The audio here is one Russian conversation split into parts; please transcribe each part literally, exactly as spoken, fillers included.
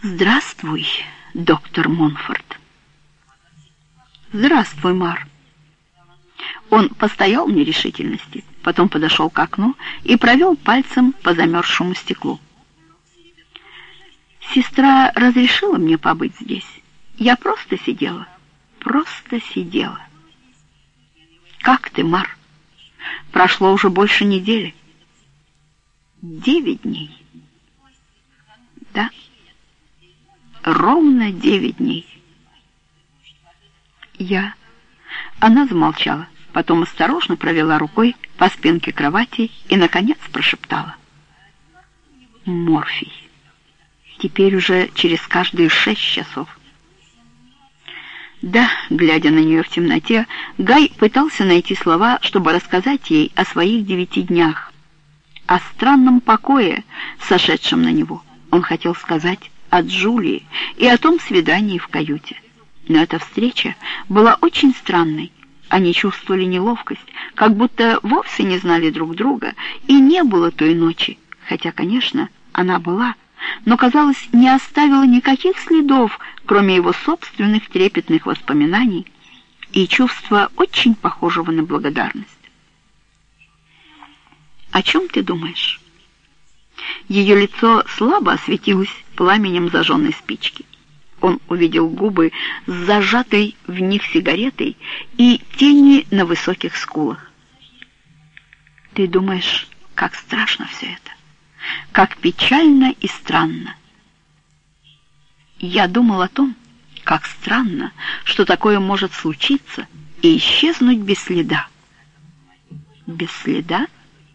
Здравствуй, доктор Монфорт. Здравствуй, Мар. Он постоял в нерешительности, потом подошел к окну и провел пальцем по замерзшему стеклу. Сестра разрешила мне побыть здесь. Я просто сидела, просто сидела. Как ты, Мар? Прошло уже больше недели. Девять дней. Да, ровно девять дней. Я... Она замолчала, потом осторожно провела рукой по спинке кровати и, наконец, прошептала. Морфий. Теперь уже через каждые шесть часов. Да, глядя на нее в темноте, Гай пытался найти слова, чтобы рассказать ей о своих девяти днях, о странном покое, сошедшем на него. Он хотел сказать о Джулии и о том свидании в каюте. Но эта встреча была очень странной. Они чувствовали неловкость, как будто вовсе не знали друг друга, и не было той ночи, хотя, конечно, она была, но, казалось, не оставила никаких следов, кроме его собственных трепетных воспоминаний и чувства, очень похожего на благодарность. «О чем ты думаешь?» Ее лицо слабо осветилось пламенем зажженной спички. Он увидел губы с зажатой в них сигаретой и тени на высоких скулах. «Ты думаешь, как страшно все это? Как печально и странно?» «Я думал о том, как странно, что такое может случиться и исчезнуть без следа». «Без следа?»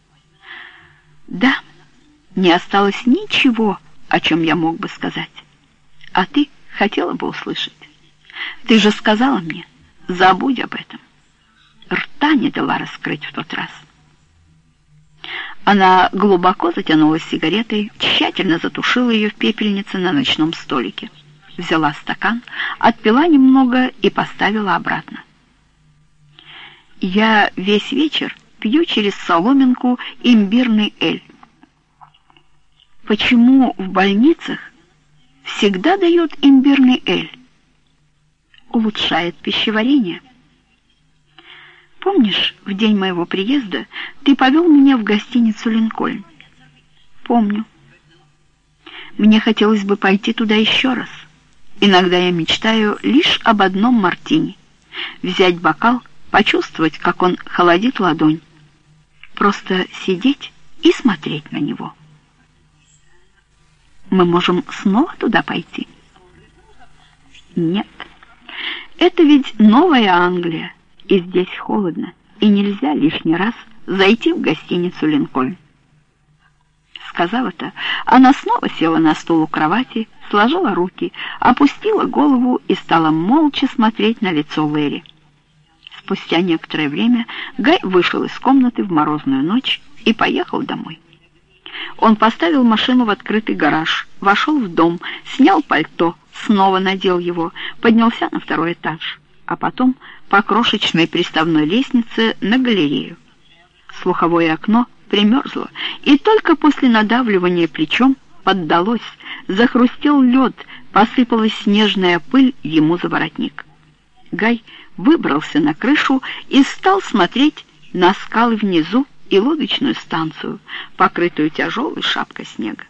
«Да, не осталось ничего, о чем я мог бы сказать. А ты хотела бы услышать. Ты же сказала мне, забудь об этом. Рта не дала раскрыть в тот раз». Она глубоко затянулась сигаретой, тщательно затушила ее в пепельнице на ночном столике. Взяла стакан, отпила немного и поставила обратно. «Я весь вечер пью через соломинку имбирный эль. Почему в больницах всегда дают имбирный эль? Улучшает пищеварение. Помнишь, в день моего приезда ты повел меня в гостиницу «Линкольн»? Помню. Мне хотелось бы пойти туда еще раз. Иногда я мечтаю лишь об одном мартини. Взять бокал, почувствовать, как он холодит ладонь. Просто сидеть и смотреть на него. Мы можем снова туда пойти? Нет. Это ведь Новая Англия, и здесь холодно, и нельзя лишний раз зайти в гостиницу «Линкольн». Сказав это, она снова села на стул у кровати, сложила руки, опустила голову и стала молча смотреть на лицо Лэри. Спустя некоторое время Гай вышел из комнаты в морозную ночь и поехал домой. Он поставил машину в открытый гараж, вошел в дом, снял пальто, снова надел его, поднялся на второй этаж, а потом по крошечной приставной лестнице на галерею. Слуховое окно примерзло, и только после надавливания плечом поддалось, захрустел лед, посыпалась снежная пыль ему за воротник. Гай выбрался на крышу и стал смотреть на скалы внизу и лодочную станцию, покрытую тяжелой шапкой снега.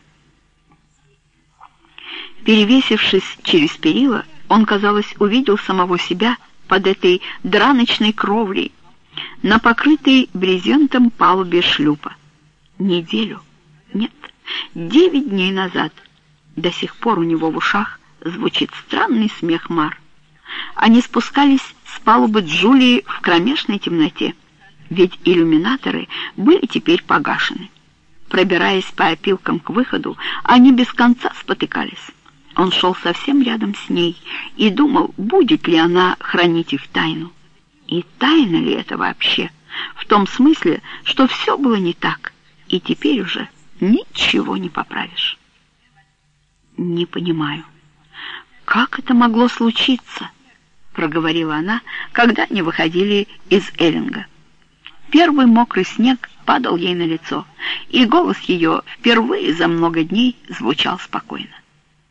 Перевесившись через перила, он, казалось, увидел самого себя под этой драночной кровлей на покрытой брезентом палубе шлюпа. Неделю, нет, девять дней назад. До сих пор у него в ушах звучит странный смех Мар. Они спускались с палубы Джулии в кромешной темноте, ведь иллюминаторы были теперь погашены. Пробираясь по опилкам к выходу, они без конца спотыкались. Он шел совсем рядом с ней и думал, будет ли она хранить их тайну. И тайна ли это вообще? В том смысле, что все было не так, и теперь уже ничего не поправишь. «Не понимаю, как это могло случиться?» — проговорила она, когда они выходили из Эллинга. Первый мокрый снег падал ей на лицо, и голос ее впервые за много дней звучал спокойно.